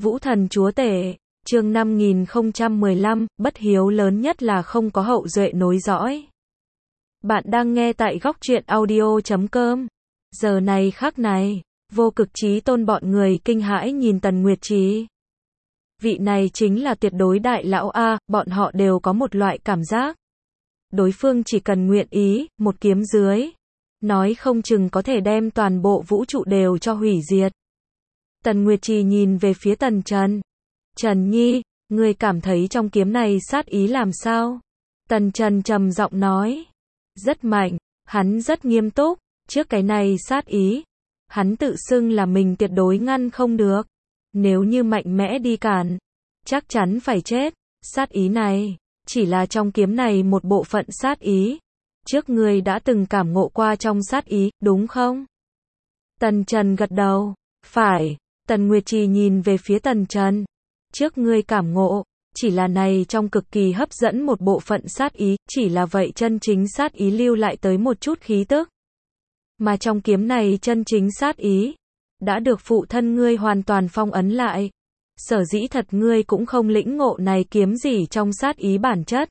Vũ Thần Chúa Tể, chương 5015, bất hiếu lớn nhất là không có hậu duệ nối dõi. Bạn đang nghe tại góc truyện audio.com. Giờ này khắc này, Vô Cực Chí Tôn bọn người kinh hãi nhìn Tần Nguyệt Trì. Vị này chính là tuyệt đối đại lão A, bọn họ đều có một loại cảm giác. Đối phương chỉ cần nguyện ý, một kiếm dưới. Nói không chừng có thể đem toàn bộ vũ trụ đều cho hủy diệt. Tần Nguyệt Trì nhìn về phía Tần Trần. Trần Nhi, ngươi cảm thấy trong kiếm này sát ý làm sao? Tần Trần trầm giọng nói. Rất mạnh, hắn rất nghiêm túc, trước cái này sát ý. Hắn tự xưng là mình tuyệt đối ngăn không được. Nếu như mạnh mẽ đi cản, chắc chắn phải chết. Sát ý này, chỉ là trong kiếm này một bộ phận sát ý. Trước ngươi đã từng cảm ngộ qua trong sát ý, đúng không? Tần Trần gật đầu. Phải. Tần Nguyệt Trì nhìn về phía Tần Trần. Trước ngươi cảm ngộ, chỉ là này trong cực kỳ hấp dẫn một bộ phận sát ý, chỉ là vậy chân chính sát ý lưu lại tới một chút khí tức. Mà trong kiếm này chân chính sát ý, đã được phụ thân ngươi hoàn toàn phong ấn lại. Sở dĩ thật ngươi cũng không lĩnh ngộ này kiếm gì trong sát ý bản chất.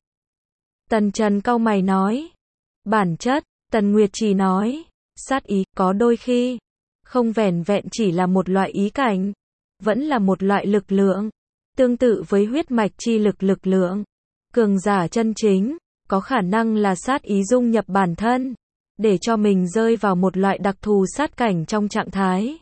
Tần Trần cau mày nói. Bản chất, Tần Nguyệt Trì nói. Sát ý, có đôi khi, không vẻn vẹn chỉ là một loại ý cảnh, vẫn là một loại lực lượng. Tương tự với huyết mạch chi lực lượng. Cường giả chân chính, có khả năng là sát ý dung nhập bản thân, để cho mình rơi vào một loại đặc thù sát cảnh trong trạng thái.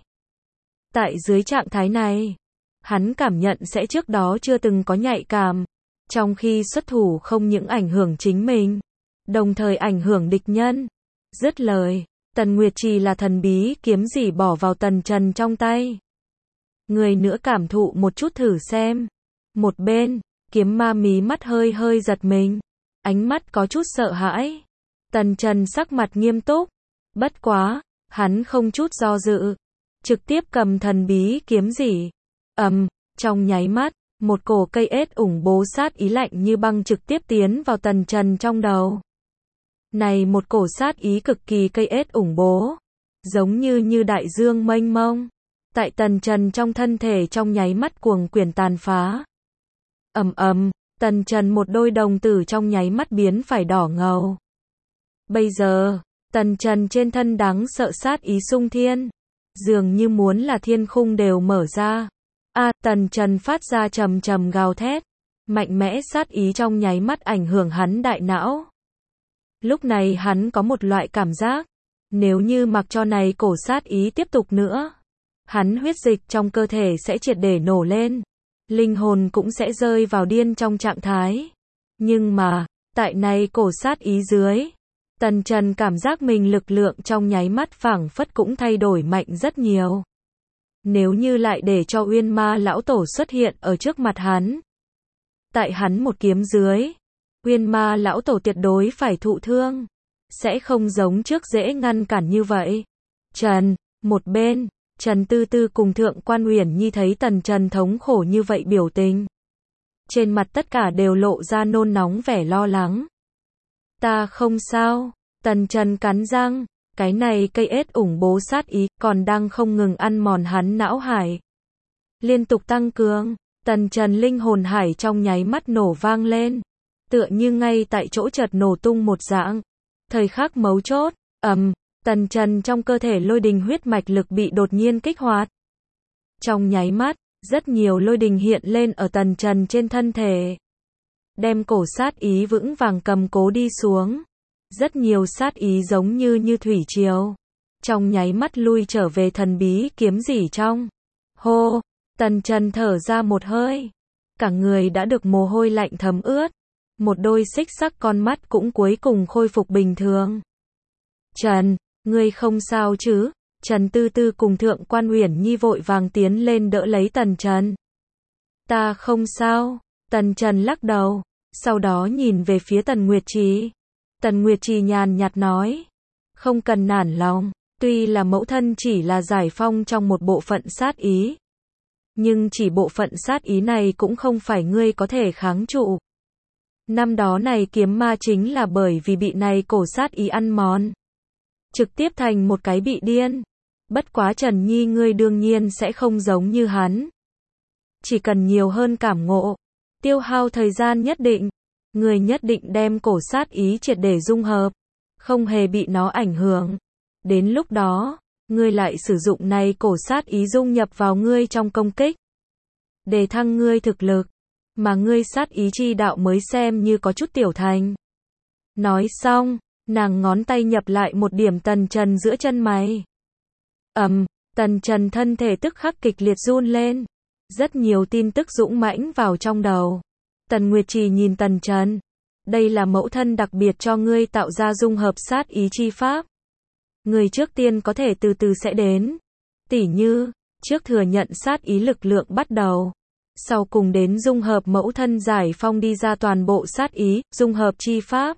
Tại dưới trạng thái này, hắn cảm nhận sẽ trước đó chưa từng có nhạy cảm, trong khi xuất thủ không những ảnh hưởng chính mình, đồng thời ảnh hưởng địch nhân. Dứt lời, Tần Nguyệt Trì là thần bí kiếm gì bỏ vào Tần Trần trong tay. Người nữa cảm thụ một chút thử xem. Một bên, kiếm ma mí mắt hơi hơi giật mình. Ánh mắt có chút sợ hãi. Tần Trần sắc mặt nghiêm túc. Bất quá, hắn không chút do dự. Trực tiếp cầm thần bí kiếm gì. Trong nháy mắt, một cổ cây ết ủng bố sát ý lạnh như băng trực tiếp tiến vào Tần Trần trong đầu. Này một cổ sát ý cực kỳ cây ết ủng bố. Giống như đại dương mênh mông. Tại Tần Trần trong thân thể trong nháy mắt cuồng quyển tàn phá. Tần Trần một đôi đồng tử trong nháy mắt biến phải đỏ ngầu. Bây giờ, Tần Trần trên thân đáng sợ sát ý sung thiên. Dường như muốn là thiên khung đều mở ra. Tần Trần phát ra trầm gào thét. Mạnh mẽ sát ý trong nháy mắt ảnh hưởng hắn đại não. Lúc này hắn có một loại cảm giác. Nếu như mặc cho này cổ sát ý tiếp tục nữa, hắn huyết dịch trong cơ thể sẽ triệt để nổ lên. Linh hồn cũng sẽ rơi vào điên trong trạng thái. Nhưng mà, tại này cổ sát ý dưới, Tần Trần cảm giác mình lực lượng trong nháy mắt phảng phất cũng thay đổi mạnh rất nhiều. Nếu như lại để cho Uyên Ma lão tổ xuất hiện ở trước mặt hắn, tại hắn một kiếm dưới, Uyên Ma lão tổ tuyệt đối phải thụ thương, sẽ không giống trước dễ ngăn cản như vậy. Một bên, Trần Tư Tư cùng Thượng Quan Uyển Nhi thấy Tần Trần thống khổ như vậy biểu tình. Trên mặt tất cả đều lộ ra nôn nóng vẻ lo lắng. Ta không sao, Tần Trần cắn răng, cái này cây ết ủng bố sát ý còn đang không ngừng ăn mòn hắn não hải. Liên tục tăng cường, Tần Trần linh hồn hải trong nháy mắt nổ vang lên. Tựa như ngay tại chỗ chợt nổ tung một dạng. Thời khắc mấu chốt, Tần Trần trong cơ thể lôi đình huyết mạch lực bị đột nhiên kích hoạt. Trong nháy mắt, rất nhiều lôi đình hiện lên ở Tần Trần trên thân thể. Đem cổ sát ý vững vàng cầm cố đi xuống. Rất nhiều sát ý giống như thủy triều. Trong nháy mắt lui trở về thần bí kiếm gì trong. Hô, Tần Trần thở ra một hơi. Cả người đã được mồ hôi lạnh thấm ướt. Một đôi xích sắc con mắt cũng cuối cùng khôi phục bình thường. Trần, ngươi không sao chứ? Trần Tư Tư cùng Thượng Quan Uyển Nhi vội vàng tiến lên đỡ lấy Tần Trần. Ta không sao. Tần Trần lắc đầu, sau đó nhìn về phía Tần Nguyệt Trì. Tần Nguyệt Trì nhàn nhạt nói. Không cần nản lòng, tuy là mẫu thân chỉ là giải phong trong một bộ phận sát ý. Nhưng chỉ bộ phận sát ý này cũng không phải ngươi có thể kháng trụ. Năm đó này kiếm ma chính là bởi vì bị này cổ sát ý ăn mòn. Trực tiếp thành một cái bị điên. Bất quá Trần Nhi ngươi đương nhiên sẽ không giống như hắn. chỉ cần nhiều hơn cảm ngộ, tiêu hao thời gian nhất định, người nhất định đem cổ sát ý triệt để dung hợp, không hề bị nó ảnh hưởng. Đến lúc đó, ngươi lại sử dụng này cổ sát ý dung nhập vào ngươi trong công kích, để thăng ngươi thực lực, mà ngươi sát ý chi đạo mới xem như có chút tiểu thành. Nói xong, nàng ngón tay nhập lại một điểm Tần Trần giữa chân mày. Tần Trần thân thể tức khắc kịch liệt run lên. Rất nhiều tin tức dũng mãnh vào trong đầu. Tần Nguyệt Trì nhìn Tần Trần. Đây là mẫu thân đặc biệt cho ngươi tạo ra dung hợp sát ý chi pháp. Người trước tiên có thể từ từ sẽ đến. Tỉ như, trước thừa nhận sát ý lực lượng bắt đầu. Sau cùng đến dung hợp mẫu thân giải phong đi ra toàn bộ sát ý, dung hợp chi pháp.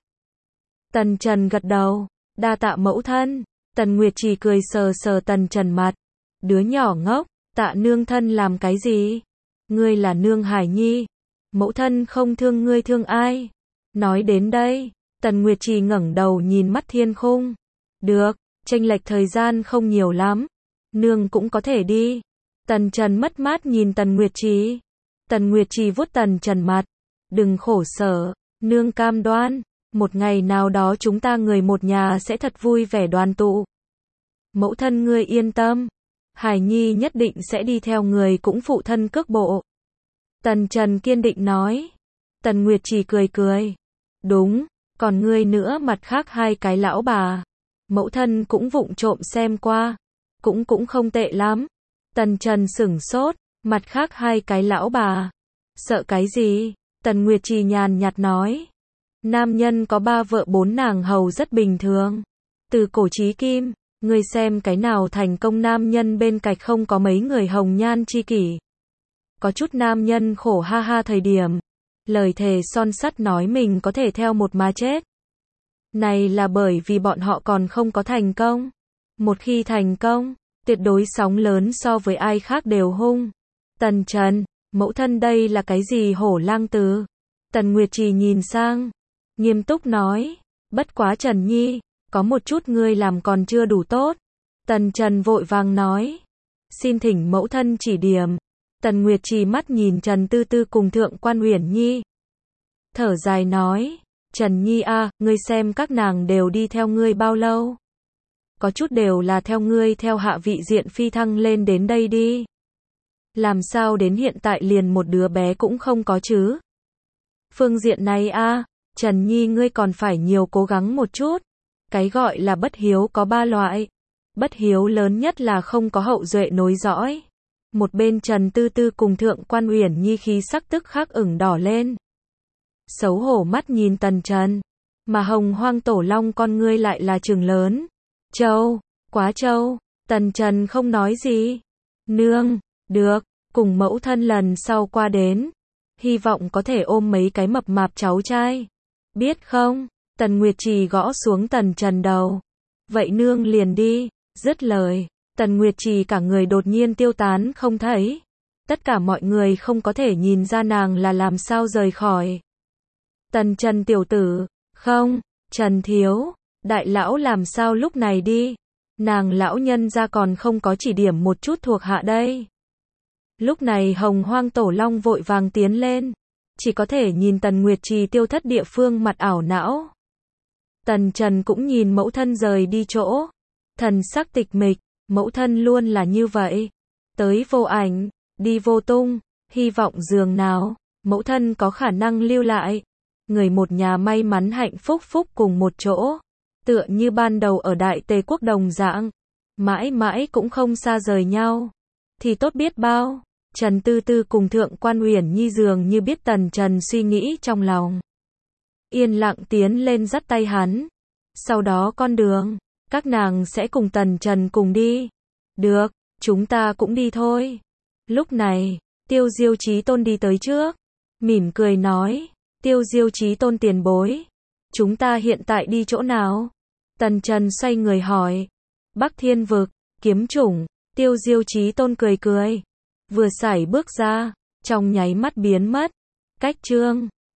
Tần Trần gật đầu. Đa tạ mẫu thân. Tần Nguyệt Trì cười sờ sờ Tần Trần mặt. Đứa nhỏ ngốc, tạ nương thân làm cái gì? Ngươi là nương Hải Nhi. Mẫu thân không thương ngươi thương ai? Nói đến đây, Tần Nguyệt Trì ngẩng đầu nhìn mắt thiên khung. Được, chênh lệch thời gian không nhiều lắm. Nương cũng có thể đi. Tần Trần mất mát nhìn Tần Nguyệt Trì. Tần Nguyệt Trì vuốt Tần Trần mặt. Đừng khổ sở, nương cam đoan. Một ngày nào đó chúng ta người một nhà sẽ thật vui vẻ đoàn tụ. Mẫu thân ngươi yên tâm. Hải Nhi nhất định sẽ đi theo người cũng phụ thân cước bộ. Tần Trần kiên định nói. Tần Nguyệt Trì cười cười. Đúng, còn ngươi nữa mặt khác hai cái lão bà. Mẫu thân cũng vụng trộm xem qua. Cũng không tệ lắm. Tần Trần sửng sốt, mặt khác hai cái lão bà. Sợ cái gì? Tần Nguyệt Trì nhàn nhạt nói. Nam nhân có 3 vợ 4 nàng hầu rất bình thường. Từ cổ chí kim, ngươi xem cái nào thành công nam nhân bên cạnh không có mấy người hồng nhan chi kỷ. Có chút nam nhân khổ ha ha thời điểm. Lời thề son sắt nói mình có thể theo một mà chết. Này là bởi vì bọn họ còn không có thành công. Một khi thành công, tuyệt đối sóng lớn so với ai khác đều hung. Tần Trần, mẫu thân đây là cái gì hổ lang từ? Tần Nguyệt Trì nhìn sang, nghiêm túc nói, bất quá Trần Nhi, có một chút ngươi làm còn chưa đủ tốt. Tần Trần vội vàng nói, xin thỉnh mẫu thân chỉ điểm. Tần Nguyệt Trì mắt nhìn Trần Tư Tư cùng Thượng Quan Uyển Nhi. Thở dài nói, Trần Nhi a, ngươi xem các nàng đều đi theo ngươi bao lâu? Có chút đều là theo ngươi theo hạ vị diện phi thăng lên đến đây đi. Làm sao đến hiện tại liền một đứa bé cũng không có chứ? Phương diện này a, Trần Nhi ngươi còn phải nhiều cố gắng một chút. Cái gọi là bất hiếu có 3 loại. Bất hiếu lớn nhất là không có hậu duệ nối dõi. Một bên Trần Tư Tư cùng Thượng Quan Uyển Nhi khí sắc tức khắc ửng đỏ lên. Xấu hổ mắt nhìn Tần Trần. Mà Hồng Hoang Tổ Long con ngươi lại là trừng lớn. Châu, quá châu. Tần Trần không nói gì. Nương, được, cùng mẫu thân lần sau qua đến. Hy vọng có thể ôm mấy cái mập mạp cháu trai. Biết không? Tần Nguyệt Trì gõ xuống Tần Trần đầu. Vậy nương liền đi. Dứt lời, Tần Nguyệt Trì cả người đột nhiên tiêu tán không thấy. Tất cả mọi người không có thể nhìn ra nàng là làm sao rời khỏi. Tần Trần tiểu tử, không, Trần Thiếu, đại lão làm sao lúc này đi. Nàng lão nhân ra còn không có chỉ điểm một chút thuộc hạ đây. Lúc này Hồng Hoang Tổ Long vội vàng tiến lên. Chỉ có thể nhìn Tần Nguyệt Trì tiêu thất địa phương mặt ảo não. Tần Trần cũng nhìn mẫu thân rời đi chỗ. Thần sắc tịch mịch, mẫu thân luôn là như vậy. Tới vô ảnh, đi vô tung, hy vọng dường nào, mẫu thân có khả năng lưu lại. Người một nhà may mắn hạnh phúc phúc cùng một chỗ. Tựa như ban đầu ở Đại Tề Quốc đồng dạng. Mãi mãi cũng không xa rời nhau. Thì tốt biết bao. Trần Tư Tư cùng Thượng Quan Uyển Nhi dường như biết Tần Trần suy nghĩ trong lòng. Yên lặng tiến lên dắt tay hắn. Sau đó con đường, các nàng sẽ cùng Tần Trần cùng đi. Được, chúng ta cũng đi thôi. Lúc này, Tiêu Diêu Chí Tôn đi tới trước. Mỉm cười nói, Tiêu Diêu Chí Tôn tiền bối. Chúng ta hiện tại đi chỗ nào? Tần Trần xoay người hỏi. Bắc Thiên Vực, kiếm chủng. Tiêu Diêu Chí Tôn cười cười. Vừa sải bước ra, trong nháy mắt biến mất. Cách chương